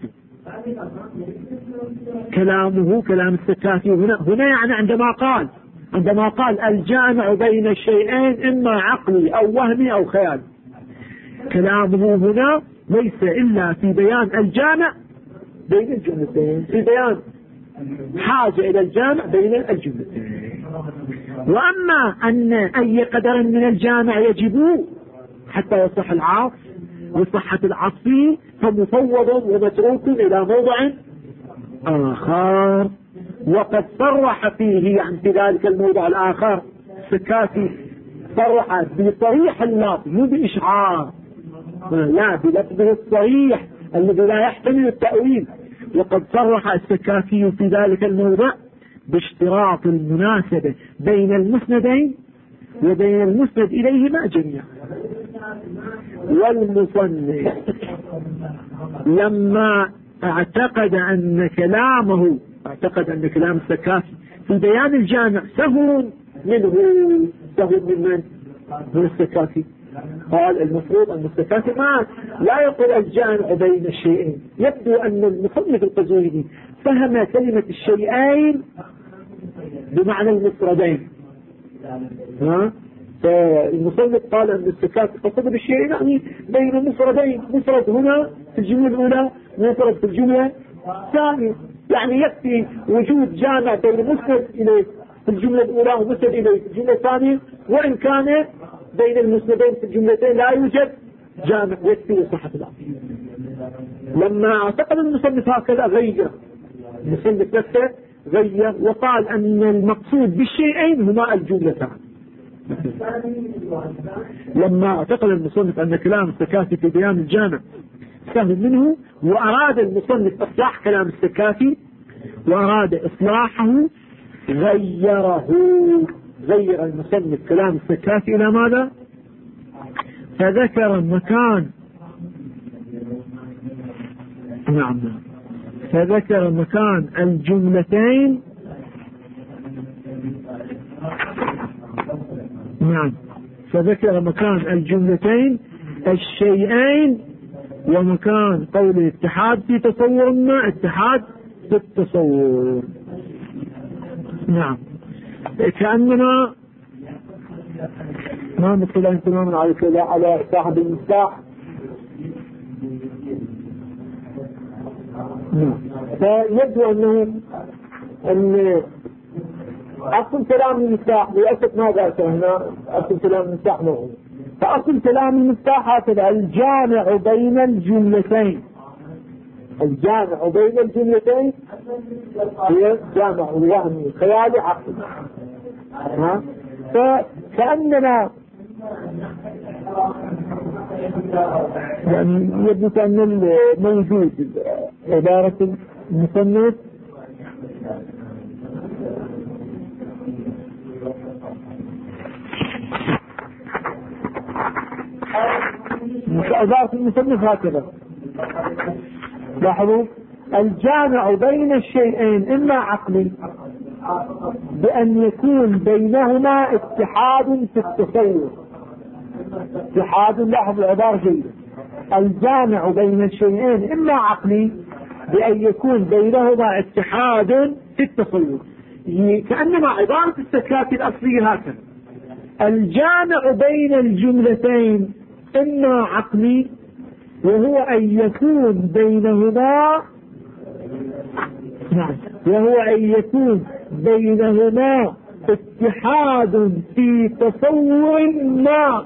كلامه كلام السكاكي هنا يعني عندما قال الجامع بين الشيئين إما عقلي أو وهمي أو خيالي، كلامه هنا ليس إلا في بيان الجامع بين الجملتين، في بيان حاجة إلى الجامع بين الجملتين. وأما أن أي قدر من الجامع يجب حتى يصح العطف وصحة العطف فمفوض ومتروك إلى موضع آخر. وقد صرح فيه يعني في ذلك الموضع الآخر السكاكي، صرح بصريح اللفظ مو بإشعار، لا، بلفظه الصريح الذي لا يحتمل التأويل. وقد صرح السكاكي في ذلك الموضع باشتراط المناسبة بين المسندين وبين المسند إليهما جميعا. والمصنف لما اعتقد أن كلام السكافي في بيان الجامع سهو منه، سهو من السكافي. قال المفروض أن السكافي لا يقول الجامع بين الشيئين. يبدو أن المصنف القزويني فهم كلمة الشيئين بمعنى المفردين. فالمصنف قال أن السكافي قصد بالشيئين يعني بين مفردين، مفرد هنا في الجملة الأولى مفرد في الجملة الثانية. يعني يكفي وجود جامع بين مسند إليه في الجملة الأولى ومسند إليه في الجملة الثانية، وإن كان بين المسندين في الجملتين لا يوجد جامع، يكفي لصحة الأمر. لما اعتقد المصنف هكذا غير المصنف نفسه غير وقال أن المقصود بالشيئين هما الجملتان. لما اعتقد المصنف أن كلام السكافي في بيان الجامع سهل منه، وأراد المصنف إصلاح كلام السكافي وأراد إصلاحه، غير المصنف كلام السكافي إلى ماذا؟ فذكر مكان الجملتين. فذكر مكان الجملتين الشيئين، ومكان قول الاتحاد في تصور ما اتحاد في التصور. كأننا ما مثل أن تماما على كذا على صاحب المفتاح. فيبدو أن أصل كلام المفتاح للأسف ما قالت هنا أصل كلام المفتاح نوعه. فأصل كلام المفتاح هكذا: الجامع بين الجملتين هي جامع وهمي خيالي عقلي. فكأننا يعني يبدو كأن الموجود عبارة المصنف عبارة المصنف هكذا. لاحظوا: الجامع بين الشيئين إما عقلي بأن يكون بينهما اتحاد في التصور. لاحظوا العبارة جيدة: الجامع بين الشيئين إما عقلي بأن يكون بينهما اتحاد في التصور. كأنما عبارة السكافي الأصلية هكذا: الجامع بين الجملتين إما عقلي وهو أن يكون بينهما اتحاد في تصور ما.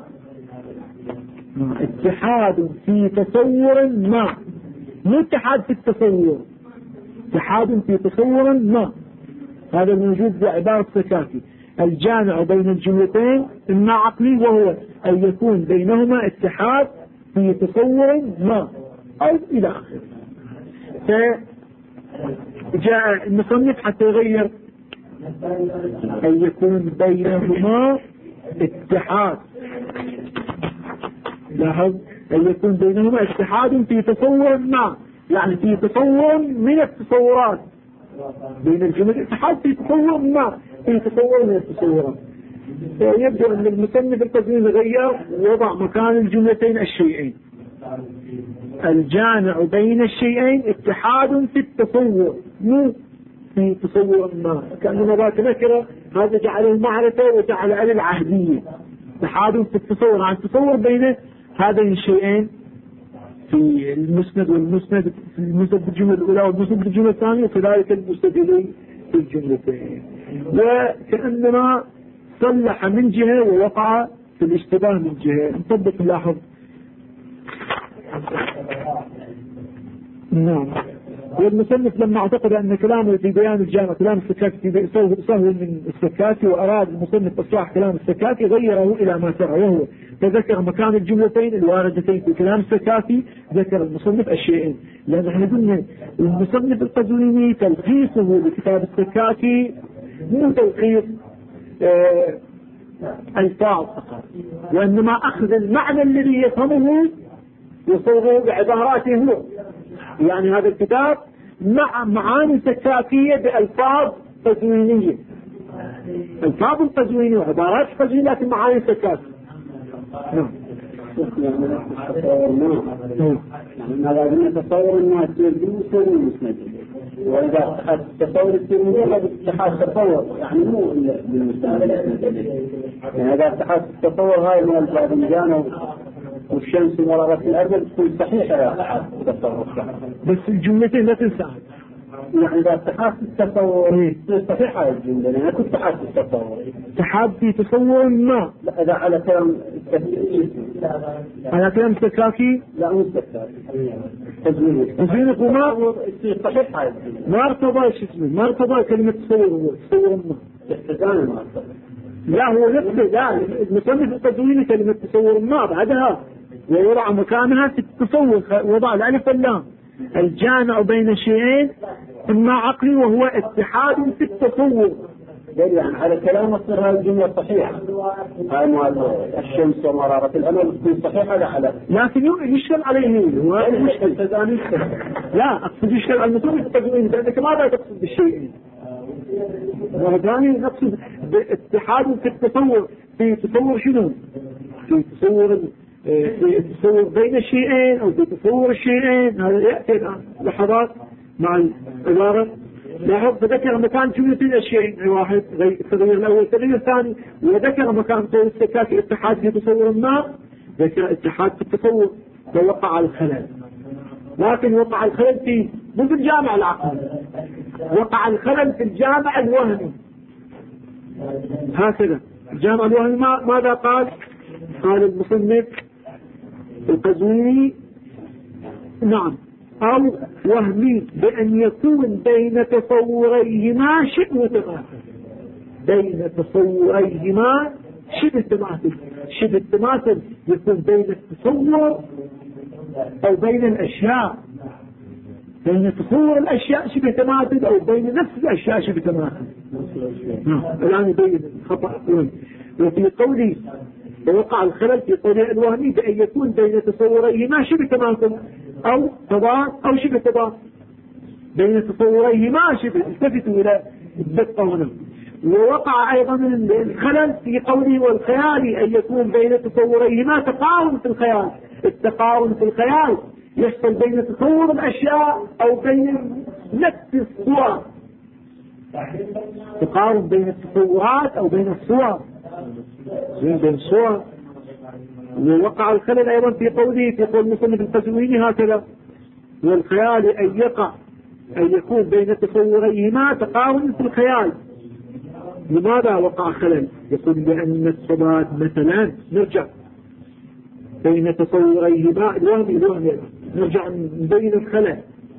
مو اتحاد في التصور، اتحاد في تصور ما. هذا الموجود في عبارة السكافي: الجامع بين الجملتين إما عقلي وهو أن يكون بينهما اتحاد في تصور ما، أو إلى آخره. فجاء المصنف حتى يغير أن يكون بينهما اتحاد. لاحظ: أن يكون بينهما اتحاد في تصور ما، يعني في تصور من التصورات. بين الجمل اتحاد في تصور ما، في تصور من التصورات. يبدو أن المصنف القزويني غير وضع مكان الجملتين الشيئين. الجامع بين الشيئين اتحاد في التصور، مو في تصور ما. كأنما ذات نكرة، هذا جعل المعرفة وجعل العهدية. اتحاد في التصور، عن التصور بين هذين الشيئين في المسند والمسند، المسند بالجملة الأولى والمسند بالجملة الثانية، وكذلك المستدلين في الجملتين. وكأنما صلح من جهة ووقع في الاشتباه من جهة. نطبق نلاحظ. والمصنف لما اعتقد أن كلامه في بيان الجامع كلام السكاتي سهو من السكاتي، وأراد المصنف إصلاح كلام السكاتي غيره إلى ما سرى، وهو فذكر مكان الجملتين الواردتين في كلام السكاتي، ذكر المصنف الشيئين. لأن احنا قلنا المصنف القزويني تلخيصه لكتاب السكاتي مو تلخيص ألفاظ فقط، وإنما أخذ المعنى الذي يفهمه يصوغه بعباراته هو. يعني هذا الكتاب مع معاني سكاكية بألفاظ تزوينية، ألفاظ تزوينية وعبارات تزوينية لكن معاني سكاكية. نعم. يعني لازم نتصور الناس يجب يصير مسند، وإذا تصور الترمذي اتحاد تصور يعني مو بالمسند. يعني إذا اتحاد التصور هاي من الباذنجان والشمس ومرارة الأرض تكون صحيحة يا اتحاد التصور، بس الجملتين لا تنساها. يعني إذا اتحاد التصور صحيحة الجملة، يعني كنت اتحاد التصور اتحاد في تصور ما. لا إذا على كلام على كلام سكاكي لا مو سكاكي تزوينك وما صحيحة ما ارتضى شو اسمه، ما ارتضى كلمة تصور، هو تصور ما استخدام ما لا هو نفسه. لا المصنف التدوين كلمة تصور ما بعدها ويضع مكانها في التصور، وضع الألف واللام الجامع بين شيئين إما عقلي وهو اتحاد في التصور. يعني على كلام تصير هذه الجملة صحيحة، هاي الشمس ومرارة الأمل تكون صحيحة لا على، لكن يشكل عليه هو المشكل. لا أقصد يشكل على المصنف التدوين لأنك ماذا تقصد بالشيئين؟ وهذاني نقصد باتحاد في التصور. في تصور شنو؟ في تصور بين الشيئين أو في تصور الشيئين. هذا يأتي الآن لحظات مع العبارة. لاحظ فذكر مكان جملة الشيئين، واحد التغيير الأول التغيير الثاني، وذكر مكان تصور السكاكي اتحاد في تصور ما، ذكر اتحاد في التصور فوقع الخلل. لكن وقع الخلل في مو في الجامع العقلي، وقع الخلل في الجامع الوهمي. هكذا الجامع الوهمي ماذا قال؟ قال المصنف القزويني نعم أو وهمي بأن يكون بين تصوريهما شبه تماثل. بين تصوريهما شبه تماثل. شبه التماثل يكون بين التصور أو بين الأشياء، بين تصور الأشياء شبه تماثل أو بين نفس الأشياء شبه تماثل. الآن يبين الخطأ. وفي قولي ووقع الخلل في قوله الوهمي بأن يكون بين تصوريهما شبه تماثل أو تضاد أو شبه تضاد. بين تصوريهما شبه، التفتوا إلى الدقة هنا. ووقع أيضا الخلل في قوله والخيال أن يكون بين تصوريهما تقارن في الخيال. التقارن في الخيال يحصل بين تصور الأشياء أو بين نفس الصور. تقارن بين التصورات أو بين الصور، بين الصور. ووقع الخلل أيضا في قوله في قول مصنف القزويني هكذا والخيال أن يكون بين تصوريهما تقارن في الخيال. لماذا وقع خلل؟ يقول لأن الصبات مثلا نرجع بين تصوريهما الوهمي نرجع بين الخلل.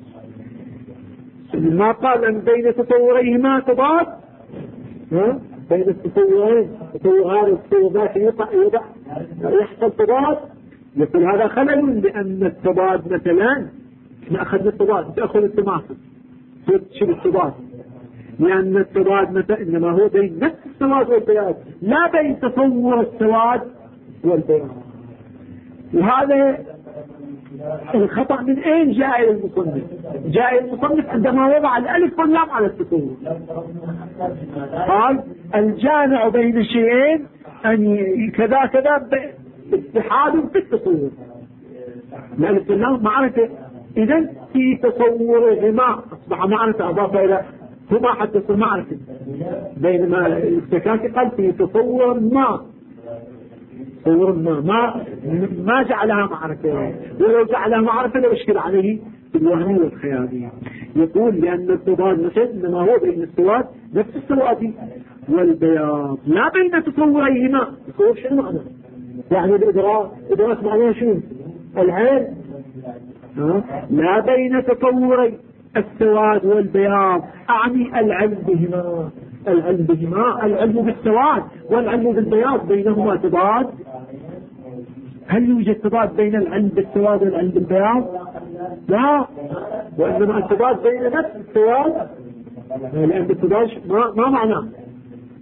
ما قال أن بين تصوريهما تضاد بين التصورين، تصور هذا التصور ذاك يوضع يحصل تضاد. يقول هذا خلل لأن التضاد مثلا ما أخذنا التضاد تأخذ التماثل شبه التضاد، لأن التضاد مثلا إنما هو بين نفس السواد والبياض لا بين تصور السواد والبياض. وهذا الخطأ من أين جاء إلى المصنف؟ جاء إلى المصنف عندما وضع الألف واللام على التصور. قال الجامع بين الشيئين أن كذا كذا اتحاد في التصور. الألف واللام معرفة، إذن في تصورهما أصبح معرفة أضاف إلى هما حتى تصير معرفة. بينما السكاكي قال في تصور ما تصور ما جعلها معرفة، ولو جعلها معرفة لو اشكل عليه الوهمي والخيالي. يقول لأن التضاد مثل إنما هو بين السواد نفس السواد والبياض لا بين تصوريهما. تصور شنو معنى؟ يعني الإدراك معناه شنو؟ العين لا بين تصوري السواد والبياض، أعني العلم بهما. العلم بالسواد والعلم بالبياض بينهما تضاد. هل يوجد تضاد بين العلم بالسواد والعلم بالبياض؟ لا، وإنما التضاد بين نفس السواد، لأن التضاد ما معناه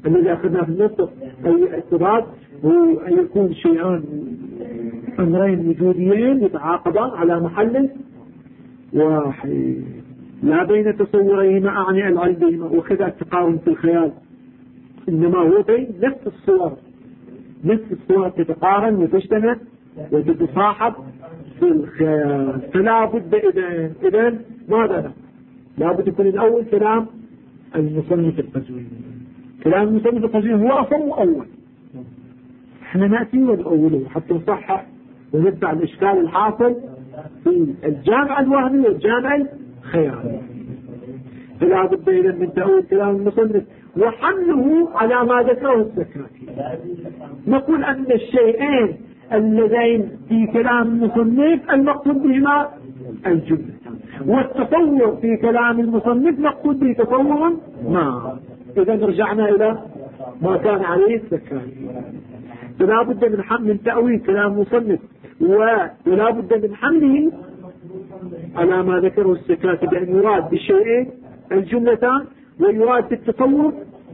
الذي أخذناه في النطق أي اعتراض هو أن يكون شيئان أمرين وجوديين يتعاقبان على محل واحد لا بين تصوريهما أعني العلم بهما وكذا التقارن في الخيال، إنما هو بين نفس الصور تتقارن وتجتمع وتتصاحب في الخيال. فلا بد إذن ماذا لا بد يكون الأول كلام المصنف القزويني. كلام المصنف القزويني هو أصل أول، احنا نأتي ونأوله حتى نصحح ونتبع الإشكال الحاصل في الجامع الوهمي والجامع الخيالي. فلا بد إذن من تأويل كلام المصنف وحمله على ما ذكره السكراتي. نقول أن الشيئين اللذين في كلام المصنف المقصود بهما الجملة، والتصور في كلام المصنف مقصود به تصور ما. إذا رجعنا إلى ما كان عليه السكراتي. فلا بد من تأويل كلام المصنف ولا بد من حمله على ما ذكره السكراتي بأن يراد بالشيئين الجملتان ويراد بالتصور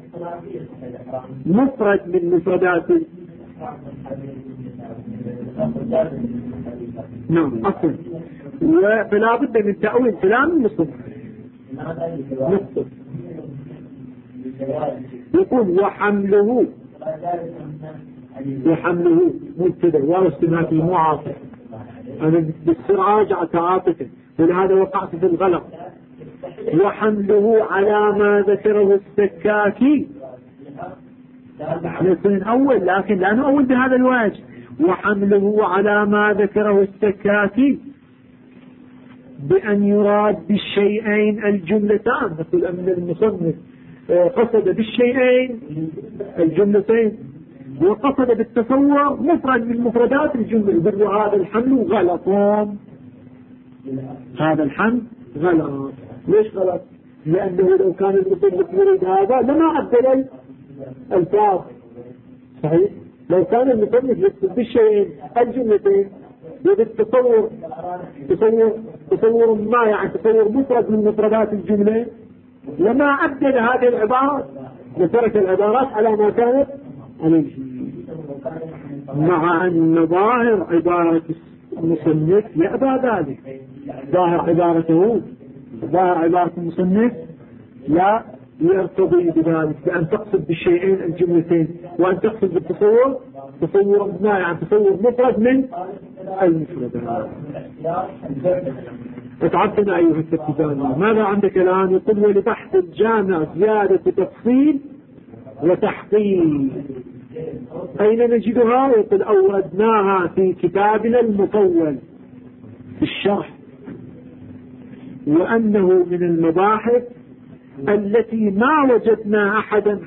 مفرد من مفردات. نعم أصلا. فلا بد من تأويل كلام المصنف يقول وحمله مبتدا واستماته مو عاطف. أنا بالسرعة جعلت عاطفة ولهذا وقعت في الغلط. وحمله على ما ذكره السكاكي نحن أول لكن لا نؤول بهذا الوجه. وحمله على ما ذكره السكاكي بأن يراد بالشيئين الجملتان. نقول أن المصنف قصد بالشيئين الجملتين وقصد بالتصور مفرد من مفردات الجملة. هذا الحمل غلط، هذا الحمل غلط. ليش غلط؟ لأنه لو كان المصنف يريد هذا لما عدل الفاظ. صحيح؟ لو كان المصنف يقصد بالشيئين الجملتين وبالتصور تصور ما يعني تصور مفرد من مفردات الجملة لما عدل هذه العبارات وترك العبارات على ما كانت عليه. مع أن ظاهر عبارة المصنف يأبى ذلك. ظاهر عبارة المصنف لا يرتضي بذلك بأن تقصد بالشيئين الجملتين وأن تقصد بالتصور تصور ما يعني تصور مفرد من المفردات. اتعبتنا أيها التركيزان. ماذا عندك الآن؟ يقول ولبحث الجامع زيادة تفصيل وتحقيق. أين نجدها؟ يقول أوردناها في كتابنا المطول في الشرح، وأنه من المباحث التي ما وجدنا أحدا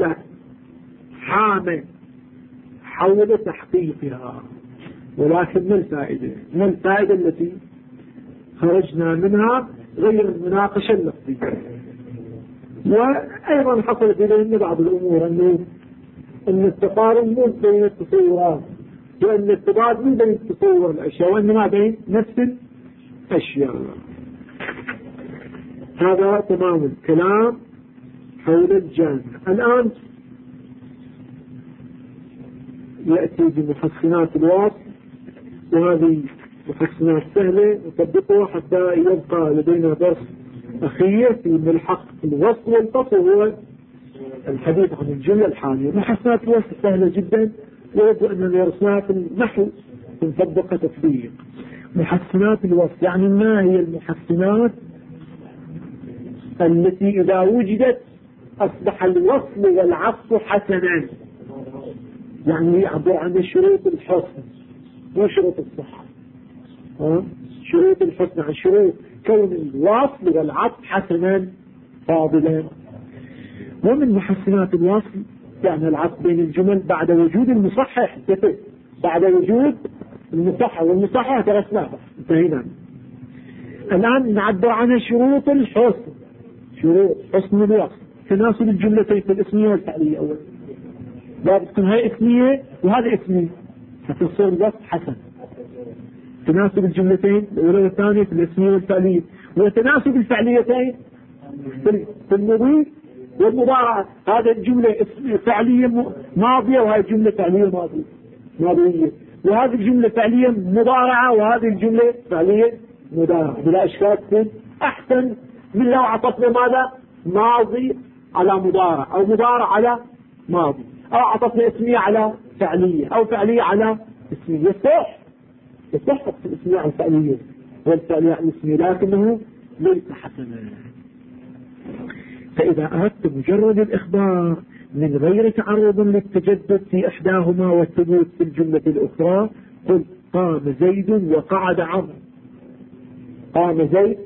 حامل حول تحقيقها. ولكن ما الفائدة التي خرجنا منها غير المناقشة اللفظية. وأيضا حصلت إلينا بعض الأمور أن التقارن مو بين التصورات وأن التضاد مو بين تصور الأشياء وإنما بين نفس الأشياء. هذا تمام الكلام حول الجامع. الآن يأتي بمحسنات الوصف، وهذه محسنات سهلة نطبقها حتى يبقى لدينا درس أخير في ملحق الوصف والفصل هو الحديث عن الجملة الحالية. محسنات الوصف سهلة جدا ويبدو أن درسناها في النحو نطبق تطبيق. محسنات الوصف يعني ما هي المحسنات التي إذا وجدت أصبح الوصف والعطف حسنا، يعني يعبر عن شروط الحسن وشروط الصحة. شروط الحسن عن شروط كون الوصف والعطف حسنا فاضلا. ومن محسنات الوصف يعني العطف بين الجمل بعد وجود المصحح. بعد وجود المصحح، والمصحح درسناه انتهينا. الآن نعبر عن شروط الحسن، شروط حسن الوصف. تناسب الجملتين في الاسمية والفعلية. أولا لا بتكون هاي اسمية وهذا اسمية حتى يصير الوصف حسن. تناسب الجملتين الأولى والثانية في الاسمية والفعلية، وتناسب الفعليتين في المضي والمضارعة هذا الجملة فعلية ماضية، وهذه الجملة فعلية ماضية، وهذه الجملة فعلية مضارعة، وهذه الجملة فعلية مضارعة، بلا إشكال تكون أحسن من لو عطفنا ماذا؟ ماضي على مضارع، أو مضارع على ماضي، أو عطفنا اسمية على فعلية، أو فعلية على اسمية. يصح في الاسمية على الفعلية والفعلية على الاسمية، لكنه ليس حسنا. فإذا أردت مجرد الإخبار من غير تعرض للتجدد في إحداهما والثبوت في الجملة الأخرى، قل قام زيد وقعد عمرو. قام زيد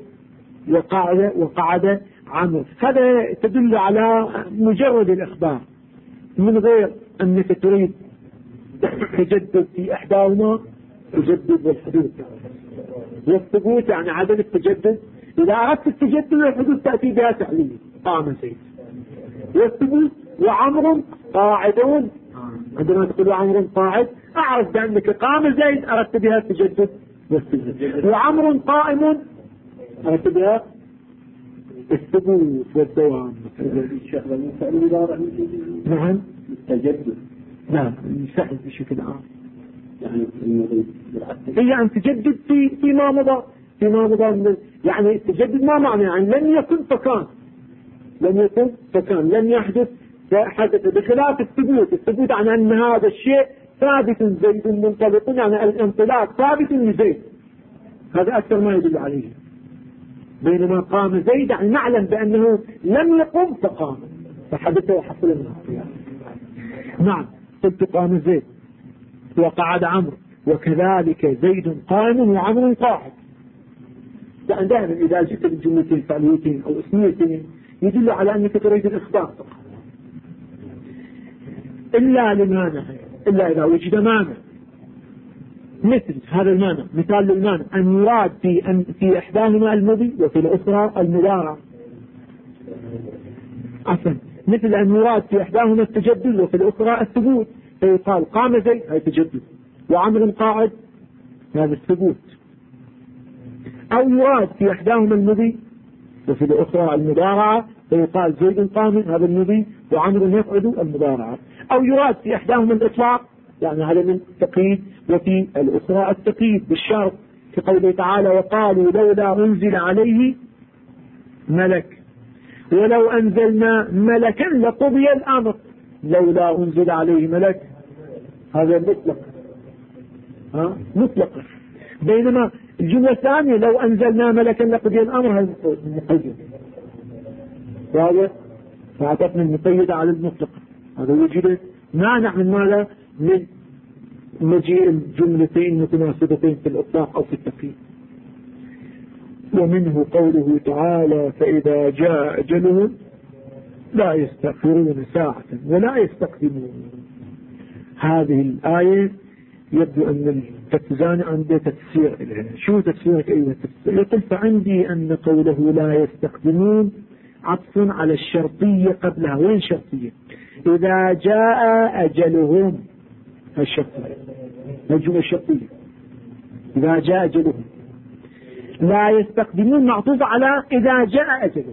وقعد عمرو، هذا تدل على مجرد الإخبار من غير أنك تريد تجدد في إحداهما، تجدد والحدوث والثبوت يعني عدم التجدد. إذا أردت التجدد والحدوث تأتي بها فعلية، قام زيد، والثبوت وعمر قاعدون. عندما تقول عمر قاعد أعرف بأنك قام زيد أردت بها التجدد والثبوت، وعمر قائم أردت بها الثبوت والدوام. نعم التجدد، نعم يسهل بشكل عام، هي أن تجدد فيما مضى، يعني التجدد ما معنى يعني لم يكن فكان، لم يحدث فحدث، بخلاف الثبوت عن أن هذا الشيء ثابت، زيد منطلق، يعني الانطلاق ثابت لزيد، هذا أكثر ما يدل عليه. بينما قام زيد يعني نعلم بأنه لم يقم فقام، فحدث وحصل منه. نعم قلت قام زيد وقعد عمرو، وكذلك زيد قائم وعمرو قاعد. لأن دائما إذا جئت بالجملتين فعليتين أو اسميتين يدل على أنك تريد الإخبار، إلا لمانع، إلا إذا وجد مانع، مثل هذا المانع، مثال للمانع أن يراد في إحداهما المضي وفي الأخرى المضارع. مثل أن يراد في إحداهما التجدد وفي الأخرى الثبوت، فيقال قام زيد هذا التجدد، وعمر قاعد هذا الثبوت. أو يراد في إحداهما المضي وفي الأخرى المضارعة، فيقال زيد قام هذا المضي وعمر يقعد المضارعة. أو يراد في إحداهما الإطلاق، يعني هذا من التقييد، وفي الأخرى التقييد بالشرط، في قوله تعالى وقالوا لولا أنزل عليه ملك، ولو أنزلنا ملكا لقضي الأمر. لولا أنزل عليه ملك هذا مطلق، بينما الجملة الثانية لو أنزلنا ملكا لقضي الأمر هذا مقيد، وهذا فعطفنا المقيد على المطلق. هذا وجد مانع من ماذا؟ من مجيء الجملتين متناسبتين في الإطلاق أو في التقييد. ومنه قوله تعالى فإذا جاء أجلهم لا يستأخرون ساعة ولا يستقدمون. هذه الآية يبدو أن التفزان عنده تفسير إليها. شو تفسيرك أيها التفسير؟ يقول فعندي أن قوله لا يستقدمون عطف على الشرطية قبلها. وين الشرطية؟ إذا جاء أجلهم، الشرطية الجملة الشرطية إذا جاء أجلهم. لا يستقدمون معطوف على إذا جاء أجلهم،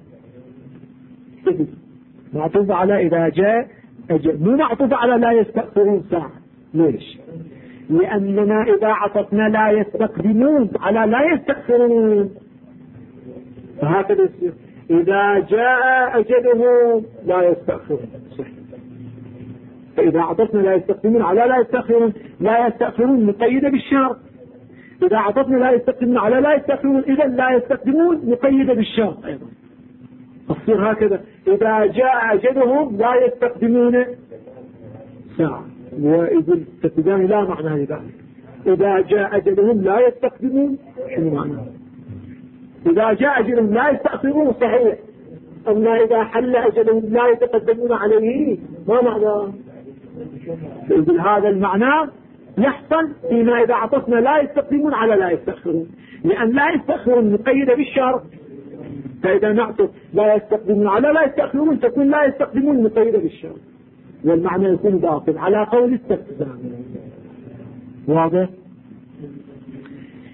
معطوف على إذا جاء أجل، مو معطوف على لا يستأخرون ساعة. ليش؟ لأننا إذا عطفنا لا يستقدمون على لا يستأخرون، فهكذا يصير إذا جاء أجلهم لا يستأخرون. صحيح. فإذا عطفنا لا يستقدمون على لا يستأخرون، لا يستأخرون مقيدة بالشرط. إذا عطفنا لا يستقدمون على لا يستأخرون، إذا لا يستقدمون مقيدة بالشرط أيضا. تصير هكذا إذا جاء أجلهم لا يستقدمون ساعة. وإذا تتبان لا معنى لذلك. إذا جاء أجلهم لا يستقدمون، شنو معنى؟ إذا جاء أجلهم لا يستأخرون صحيح، أما إذا حل أجلهم لا يتقدمون عليه ما معنى؟ إذن هذا المعنى يحصل فيما إذا عطفنا لا يستقدمون على لا يستأخرون، لأن لا يستأخرون مقيدة بالشرط، فإذا نعطف لا يستقدمون على لا يستأخرون تكون لا يستقدمون مقيدة بالشرط، والمعنى يكون باطل على قول التفسير. واضح؟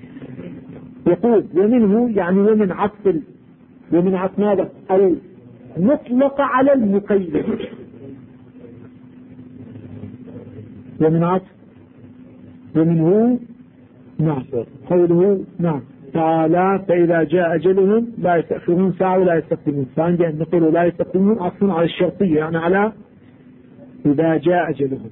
يقول ومنه يعني ومن عطف ماذا؟ مطلقة على المقيد. ومن عطف ومنه نعم قوله نعم تعالى فإذا جاء أجلهم لا يستأخرون ساعة ولا يستقدمون. فعندي أن نقول لا يستقدمون عطف على الشرطية يعني على إذا جاء أجلهم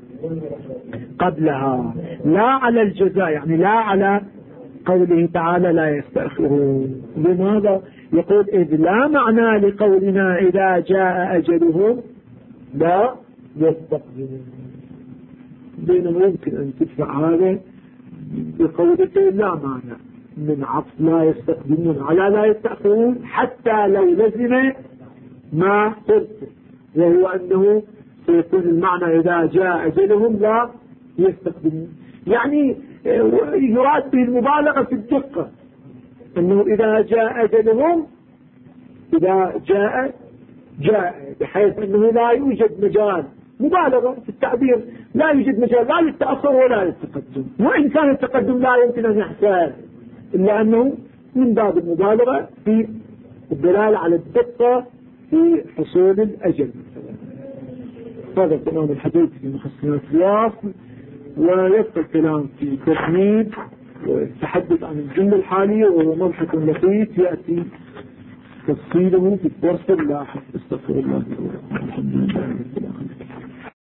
قبلها لا على الجزاء يعني لا على قوله تعالى لا يستأخرون. لماذا؟ يقول إذ لا معنى لقولنا إذا جاء أجلهم لا يستقدمون، بينما يمكن أن تدفع هذا بقولك لا معنى من عطف لا يستقدمون على لا يستأخرون حتى لو لزم ما قلت، وهو أنه سيكون المعنى إذا جاء أجلهم لا يستقدمون. يعني يراد به المبالغة في الدقة، أنه إذا جاء أجلهم إذا جاء بحيث أنه لا يوجد مجال مبالغة في التعبير، لا يوجد مجال لا للتأخر ولا للتقدم، وإن كان التقدم لا يمكن أن يحصل إلا أنه من باب المبالغة في الدلالة على الدقة في حصول الأجل. هذا تمام الحديث في محسنات الوصف. ويبقى الكلام في تسميد والتحدث عن الجملة الحالية وهو مبحث لطيف يأتي تفصيله في الدرس اللاحق. استغفر الله الحمد لله.